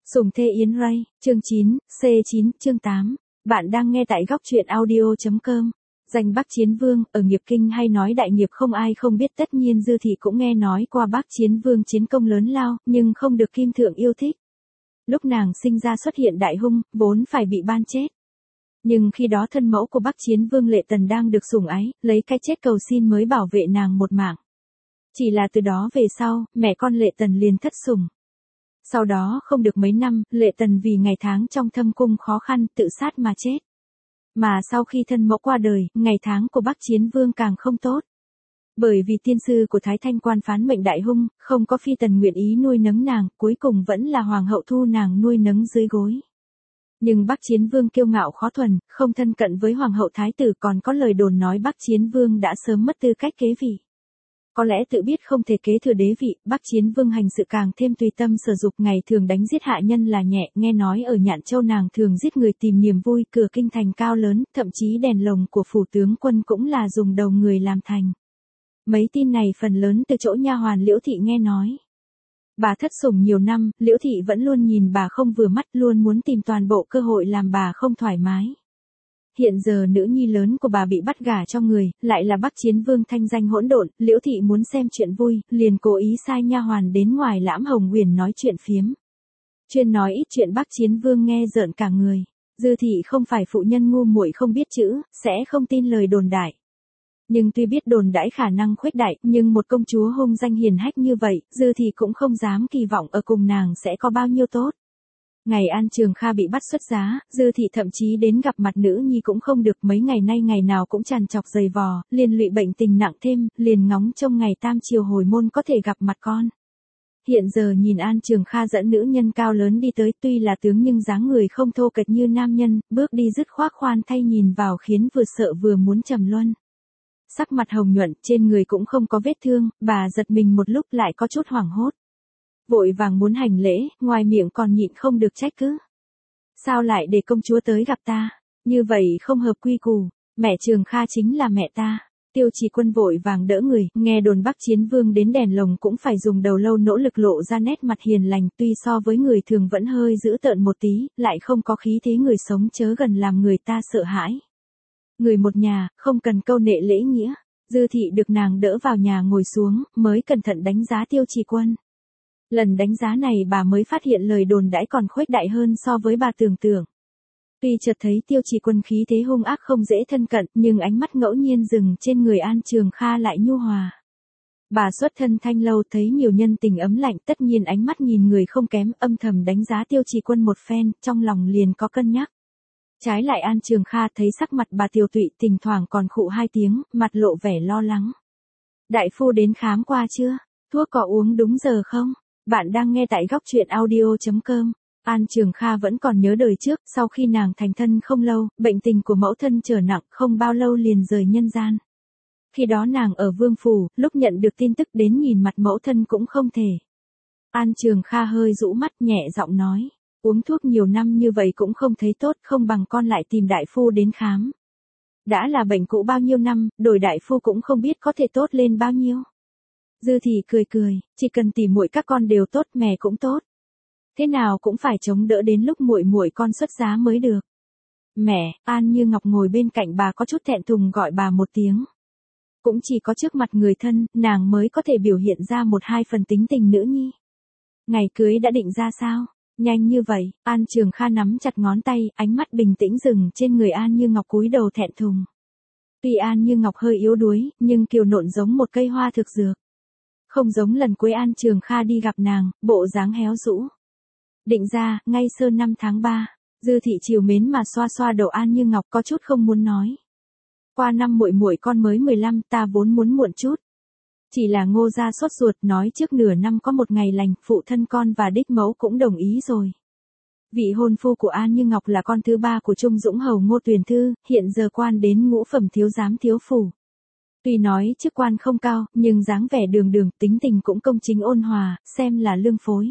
Sùng Thê Yến Ray, chương 9, C9, chương 8. Bạn đang nghe tại góc truyện audio.com. Danh Bắc Chiến Vương, ở nghiệp kinh hay nói đại nghiệp không ai không biết, tất nhiên Dư Thị cũng nghe nói qua Bắc Chiến Vương chiến công lớn lao, nhưng không được Kim Thượng yêu thích. Lúc nàng sinh ra xuất hiện đại hung, vốn phải bị ban chết. Nhưng khi đó thân mẫu của Bắc Chiến Vương Lệ Tần đang được sủng ái, lấy cái chết cầu xin mới bảo vệ nàng một mạng. Chỉ là từ đó về sau, mẹ con Lệ Tần liền thất sủng. Sau đó không được mấy năm, Lệ Tần vì ngày tháng trong thâm cung khó khăn, tự sát mà chết. Mà sau khi thân mẫu qua đời, ngày tháng của Bắc Chiến Vương càng không tốt. Bởi vì tiên sư của Thái Thanh quan phán mệnh đại hung, không có phi tần nguyện ý nuôi nấng nàng, cuối cùng vẫn là hoàng hậu thu nàng nuôi nấng dưới gối. Nhưng Bắc Chiến Vương kiêu ngạo khó thuần, không thân cận với hoàng hậu thái tử, còn có lời đồn nói Bắc Chiến Vương đã sớm mất tư cách kế vị. Có lẽ tự biết không thể kế thừa đế vị, Bắc Chiến Vương hành sự càng thêm tùy tâm sở dục, ngày thường đánh giết hạ nhân là nhẹ, nghe nói ở Nhạn Châu nàng thường giết người tìm niềm vui, cửa kinh thành cao lớn, thậm chí đèn lồng của phủ tướng quân cũng là dùng đầu người làm thành. Mấy tin này phần lớn từ chỗ nha hoàn Liễu Thị nghe nói. Bà thất sủng nhiều năm, Liễu Thị vẫn luôn nhìn bà không vừa mắt, luôn muốn tìm toàn bộ cơ hội làm bà không thoải mái. Hiện giờ nữ nhi lớn của bà bị bắt gả cho người, lại là Bắc Chiến Vương thanh danh hỗn độn, Liễu Thị muốn xem chuyện vui, liền cố ý sai nha hoàn đến ngoài Lãm Hồng Huyền nói chuyện phiếm. Chuyên nói ít chuyện Bắc Chiến Vương nghe rợn cả người. Dư Thị không phải phụ nhân ngu muội không biết chữ, sẽ không tin lời đồn đại. Nhưng tuy biết đồn đãi khả năng khuếch đại, nhưng một công chúa hung danh hiền hách như vậy, Dư Thị cũng không dám kỳ vọng ở cùng nàng sẽ có bao nhiêu tốt. Ngày An Trường Kha bị bắt xuất giá, Dư Thị thậm chí đến gặp mặt nữ nhi cũng không được, mấy ngày nay ngày nào cũng trằn trọc giày vò, liền lụy bệnh tình nặng thêm, liền ngóng trông ngày tam triều hồi môn có thể gặp mặt con. Hiện giờ nhìn An Trường Kha dẫn nữ nhân cao lớn đi tới, tuy là tướng nhưng dáng người không thô kệch như nam nhân, bước đi dứt khoát khoan thay, nhìn vào khiến vừa sợ vừa muốn trầm luân. Sắc mặt hồng nhuận, trên người cũng không có vết thương, bà giật mình một lúc lại có chút hoảng hốt. Vội vàng muốn hành lễ, ngoài miệng còn nhịn không được trách cứ. Sao lại để công chúa tới gặp ta? Như vậy không hợp quy củ, mẹ Trường Kha chính là mẹ ta. Tiêu Trì Quân vội vàng đỡ người, nghe đồn Bắc Chiến Vương đến đèn lồng cũng phải dùng đầu lâu nỗ lực lộ ra nét mặt hiền lành, tuy so với người thường vẫn hơi dữ tợn một tí, lại không có khí thế người sống chớ gần làm người ta sợ hãi. Người một nhà, không cần câu nệ lễ nghĩa. Dư Thị được nàng đỡ vào nhà ngồi xuống, mới cẩn thận đánh giá Tiêu Trì Quân. Lần đánh giá này bà mới phát hiện lời đồn đãi còn khuếch đại hơn so với bà tưởng tượng. Tuy chợt thấy Tiêu Trì Quân khí thế hung ác không dễ thân cận, nhưng ánh mắt ngẫu nhiên dừng trên người An Trường Kha lại nhu hòa. Bà xuất thân Thanh Lâu thấy nhiều nhân tình ấm lạnh, tất nhiên ánh mắt nhìn người không kém, âm thầm đánh giá Tiêu Trì Quân một phen, trong lòng liền có cân nhắc. Trái lại An Trường Kha thấy sắc mặt bà tiều tụy, thỉnh thoảng còn khụ hai tiếng, mặt lộ vẻ lo lắng. Đại phu đến khám qua chưa? Thuốc có uống đúng giờ không? Bạn đang nghe tại góc truyện audio.com. An Trường Kha vẫn còn nhớ đời trước, sau khi nàng thành thân không lâu, bệnh tình của mẫu thân trở nặng, không bao lâu liền rời nhân gian. Khi đó nàng ở Vương Phủ, lúc nhận được tin tức đến nhìn mặt mẫu thân cũng không thể. An Trường Kha hơi rũ mắt nhẹ giọng nói, uống thuốc nhiều năm như vậy cũng không thấy tốt, không bằng con lại tìm đại phu đến khám. Đã là bệnh cũ bao nhiêu năm, đổi đại phu cũng không biết có thể tốt lên bao nhiêu. Dư Thị cười cười, chỉ cần tỉ muội các con đều tốt, mẹ cũng tốt. Thế nào cũng phải chống đỡ đến lúc muội muội con xuất giá mới được. Mẹ, An Như Ngọc ngồi bên cạnh bà có chút thẹn thùng gọi bà một tiếng. Cũng chỉ có trước mặt người thân, nàng mới có thể biểu hiện ra một hai phần tính tình nữ nhi. Ngày cưới đã định ra sao? Nhanh như vậy, An Trường Kha nắm chặt ngón tay, ánh mắt bình tĩnh dừng trên người An Như Ngọc cúi đầu thẹn thùng. Tuy An Như Ngọc hơi yếu đuối, nhưng kiều nộn giống một cây hoa thực dược. Không giống lần cuối An Trường Kha đi gặp nàng, bộ dáng héo rũ. Định ra, ngay sơ năm tháng 3, Dư Thị chiều mến mà xoa xoa đầu An Như Ngọc, có chút không muốn nói. Qua năm muội muội con mới 15, ta vốn muốn muộn chút. Chỉ là Ngô gia sốt ruột nói trước nửa năm có một ngày lành, phụ thân con và đích mẫu cũng đồng ý rồi. Vị hôn phu của An Như Ngọc là con thứ ba của Trung Dũng Hầu Ngô Tuyền Thư, hiện giờ quan đến ngũ phẩm thiếu giám thiếu phủ. Tuy nói chức quan không cao, nhưng dáng vẻ đường đường, tính tình cũng công chính ôn hòa, xem là lương phối.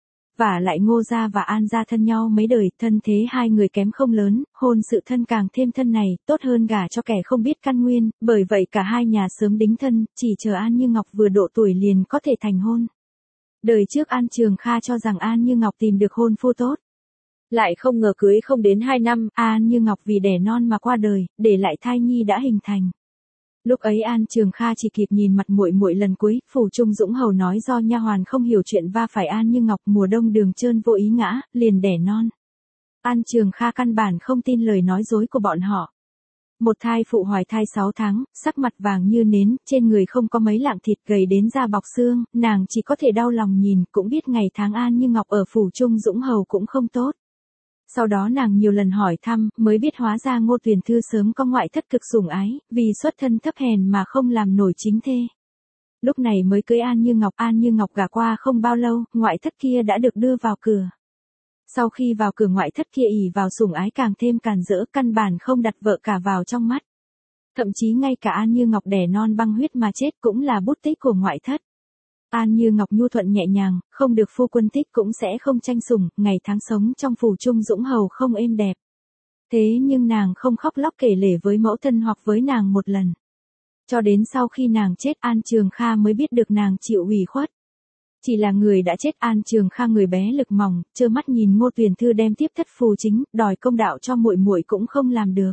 Và lại Ngô gia và An gia thân nhau mấy đời, thân thế hai người kém không lớn, hôn sự thân càng thêm thân này, tốt hơn gả cho kẻ không biết căn nguyên, bởi vậy cả hai nhà sớm đính thân, chỉ chờ An Như Ngọc vừa độ tuổi liền có thể thành hôn. Đời trước An Trường Kha cho rằng An Như Ngọc tìm được hôn phu tốt. Lại không ngờ cưới không đến 2 năm, An Như Ngọc vì đẻ non mà qua đời, để lại thai nhi đã hình thành. Lúc ấy An Trường Kha chỉ kịp nhìn mặt muội muội lần cuối, Phủ Trung Dũng Hầu nói do nha hoàn không hiểu chuyện va phải An Như Ngọc mùa đông đường trơn vô ý ngã, liền đẻ non. An Trường Kha căn bản không tin lời nói dối của bọn họ. Một thai phụ hoài thai 6 tháng, sắc mặt vàng như nến, trên người không có mấy lạng thịt, gầy đến da bọc xương, nàng chỉ có thể đau lòng nhìn, cũng biết ngày tháng An Như Ngọc ở Phủ Trung Dũng Hầu cũng không tốt. Sau đó nàng nhiều lần hỏi thăm, mới biết hóa ra Ngô Tuyền Thư sớm có ngoại thất cực sủng ái, vì xuất thân thấp hèn mà không làm nổi chính thê. Lúc này mới cưới An Như Ngọc gả qua không bao lâu, ngoại thất kia đã được đưa vào cửa. Sau khi vào cửa, ngoại thất kia ỷ vào sủng ái càng thêm càn rỡ, căn bản không đặt vợ cả vào trong mắt. Thậm chí ngay cả An Như Ngọc đẻ non băng huyết mà chết cũng là bút tích của ngoại thất. An Như Ngọc nhu thuận nhẹ nhàng, không được phu quân thích cũng sẽ không tranh sủng, ngày tháng sống trong Phủ Trung Dũng Hầu không êm đẹp. Thế nhưng nàng không khóc lóc kể lể với mẫu thân hoặc với nàng một lần. Cho đến sau khi nàng chết, An Trường Kha mới biết được nàng chịu ủy khuất. Chỉ là người đã chết, An Trường Kha người bé lực mỏng, trơ mắt nhìn Ngô Tuyền Thư đem tiếp thất phù chính, đòi công đạo cho muội muội cũng không làm được.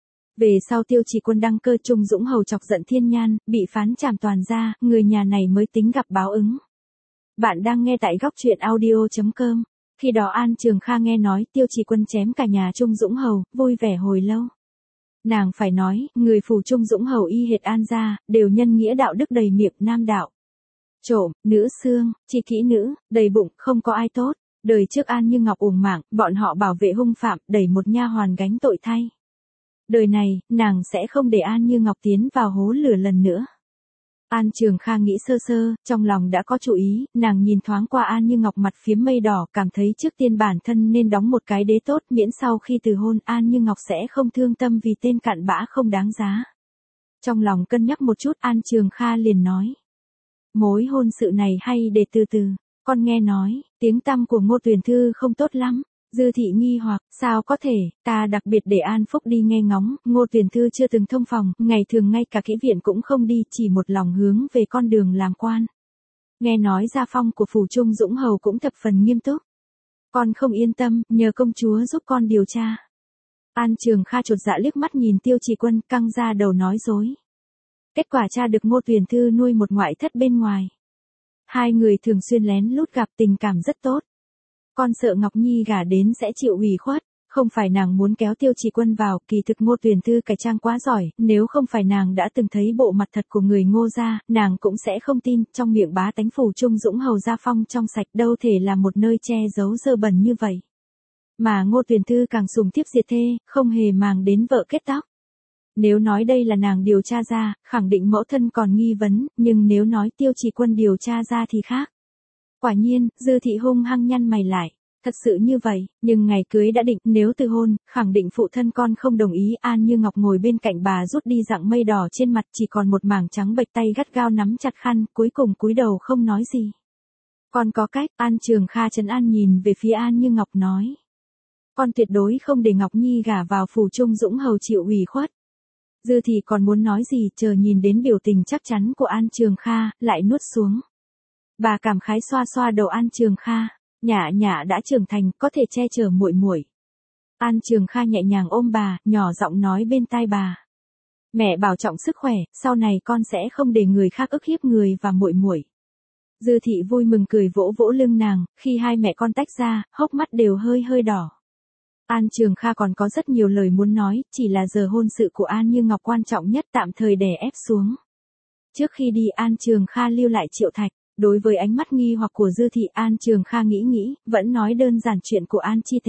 Về sau Tiêu Chỉ Quân đăng cơ, Trung Dũng Hầu chọc giận Thiên Nhan, bị phán trảm toàn gia, người nhà này mới tính gặp báo ứng. Bạn đang nghe tại góc truyện audio.com. Khi đó An Trường Kha nghe nói Tiêu Chỉ Quân chém cả nhà Trung Dũng Hầu, vui vẻ hồi lâu. Nàng phải nói, người Phủ Trung Dũng Hầu y hệt An gia, đều nhân nghĩa đạo đức đầy miệng nam đạo. Trộm, nữ xương, chi kỹ nữ, đầy bụng, không có ai tốt. Đời trước An Như Ngọc uổng mạng, bọn họ bảo vệ hung phạm, đẩy một nha hoàn gánh tội thay. Đời này, nàng sẽ không để An Như Ngọc tiến vào hố lửa lần nữa. An Trường Kha nghĩ sơ sơ, trong lòng đã có chủ ý, nàng nhìn thoáng qua An Như Ngọc mặt phiếm mây đỏ, cảm thấy trước tiên bản thân nên đóng một cái đế tốt, miễn sau khi từ hôn An Như Ngọc sẽ không thương tâm vì tên cặn bã không đáng giá. Trong lòng cân nhắc một chút, An Trường Kha liền nói. Mối hôn sự này hay để từ từ, con nghe nói, tiếng tăm của Ngô Tuyền Thư không tốt lắm. Dư thị nghi hoặc, sao có thể, ta đặc biệt để An Phúc đi nghe ngóng, Ngô Tuyền Thư chưa từng thông phòng, ngày thường ngay cả kỹ viện cũng không đi, chỉ một lòng hướng về con đường làm quan. Nghe nói gia phong của Phủ Trung Dũng Hầu cũng thập phần nghiêm túc. Con không yên tâm, nhờ công chúa giúp con điều tra. An Trường Kha chột dạ liếc mắt nhìn Tiêu Chỉ Quân, căng ra đầu nói dối. Kết quả tra được Ngô Tuyền Thư nuôi một ngoại thất bên ngoài. Hai người thường xuyên lén lút gặp, tình cảm rất tốt. Con sợ Ngọc Nhi gả đến sẽ chịu ủy khuất, không phải nàng muốn kéo Tiêu Chỉ Quân vào, kỳ thực Ngô Tuyền Thư cải trang quá giỏi, nếu không phải nàng đã từng thấy bộ mặt thật của người Ngô gia, nàng cũng sẽ không tin, trong miệng bá tánh Phủ Trung Dũng Hầu gia phong trong sạch đâu thể là một nơi che giấu dơ bẩn như vậy. Mà Ngô Tuyền Thư càng sùng thiếp diệt thê, không hề màng đến vợ kết tóc. Nếu nói đây là nàng điều tra ra, khẳng định mẫu thân còn nghi vấn, nhưng nếu nói Tiêu Chỉ Quân điều tra ra thì khác. Quả nhiên, Dư thị hung hăng nhăn mày lại. Thật sự như vậy, nhưng ngày cưới đã định, nếu từ hôn, khẳng định phụ thân con không đồng ý. An Như Ngọc ngồi bên cạnh bà rút đi dạng mây đỏ trên mặt, chỉ còn một mảng trắng bệch, tay gắt gao nắm chặt khăn, cuối cùng cúi đầu không nói gì. Con có cách, An Trường Kha trấn an nhìn về phía An Như Ngọc nói. Con tuyệt đối không để Ngọc Nhi gả vào Phủ Trung Dũng Hầu chịu ủy khuất. Dư thị còn muốn nói gì, chờ nhìn đến biểu tình chắc chắn của An Trường Kha, lại nuốt xuống. Bà cảm khái xoa xoa đầu An Trường Kha, Nhã Nhã đã trưởng thành, có thể che chở muội muội. An Trường Kha nhẹ nhàng ôm bà, nhỏ giọng nói bên tai bà. Mẹ bảo trọng sức khỏe, sau này con sẽ không để người khác ức hiếp người và muội muội. Dư thị vui mừng cười vỗ vỗ lưng nàng, khi hai mẹ con tách ra, hốc mắt đều hơi hơi đỏ. An Trường Kha còn có rất nhiều lời muốn nói, chỉ là giờ hôn sự của An Như Ngọc quan trọng nhất, tạm thời đè ép xuống. Trước khi đi An Trường Kha lưu lại Triệu Thạch. Đối với ánh mắt nghi hoặc của Dư thị, An Trường Kha nghĩ, vẫn nói đơn giản chuyện của An Chi Tề.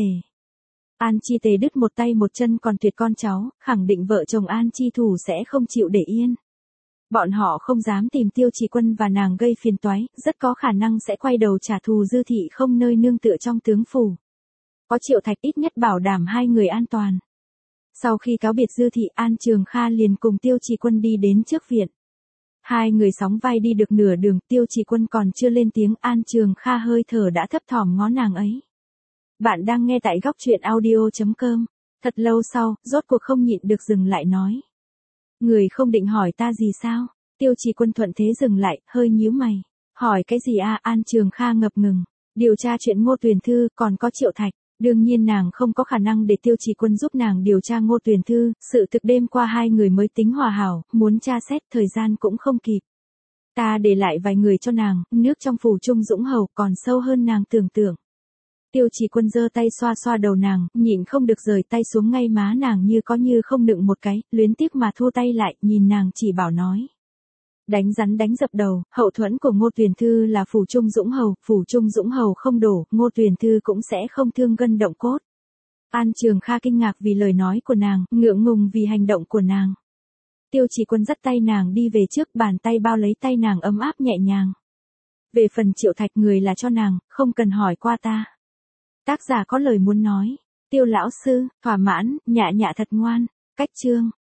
An Chi Tề đứt một tay một chân còn tuyệt con cháu, khẳng định vợ chồng An Chi Thủ sẽ không chịu để yên. Bọn họ không dám tìm Tiêu Chỉ Quân và nàng gây phiền toái, rất có khả năng sẽ quay đầu trả thù. Dư thị không nơi nương tựa trong tướng phủ. Có Triệu Thạch ít nhất bảo đảm hai người an toàn. Sau khi cáo biệt Dư thị, An Trường Kha liền cùng Tiêu Chỉ Quân đi đến trước viện. Hai người sóng vai đi được nửa đường, Tiêu Chỉ Quân còn chưa lên tiếng, An Trường Kha hơi thở đã thấp thỏm ngó nàng ấy. Bạn đang nghe tại góc truyện audio.com. Thật lâu sau, rốt cuộc không nhịn được dừng lại nói. Người không định hỏi ta gì sao? Tiêu Chỉ Quân thuận thế dừng lại, hơi nhíu mày. Hỏi cái gì a? An Trường Kha ngập ngừng. Điều tra chuyện Ngô Tuyền Thư, còn có Triệu Thạch. Đương nhiên nàng không có khả năng để Tiêu Chỉ Quân giúp nàng điều tra Ngô Tuyền Thư, sự thực đêm qua hai người mới tính hòa hảo, muốn tra xét thời gian cũng không kịp. Ta để lại vài người cho nàng, nước trong phủ Trung Dũng Hầu còn sâu hơn nàng tưởng tượng. Tiêu Chỉ Quân giơ tay xoa xoa đầu nàng, nhịn không được rời tay xuống ngay má nàng như có như không nựng một cái, luyến tiếc mà thu tay lại, nhìn nàng chỉ bảo nói. Đánh rắn đánh dập đầu, hậu thuẫn của Ngô Tuyền Thư là phủ Trung Dũng Hầu không đổ, Ngô Tuyền Thư cũng sẽ không thương gân động cốt. An Trường Kha kinh ngạc vì lời nói của nàng, ngượng ngùng vì hành động của nàng. Tiêu Chỉ Quân dắt tay nàng đi về trước, bàn tay bao lấy tay nàng ấm áp nhẹ nhàng. Về phần Triệu Thạch người là cho nàng, không cần hỏi qua ta. Tác giả có lời muốn nói. Tiêu lão sư, thỏa mãn, nhạ nhạ thật ngoan. Cách chương.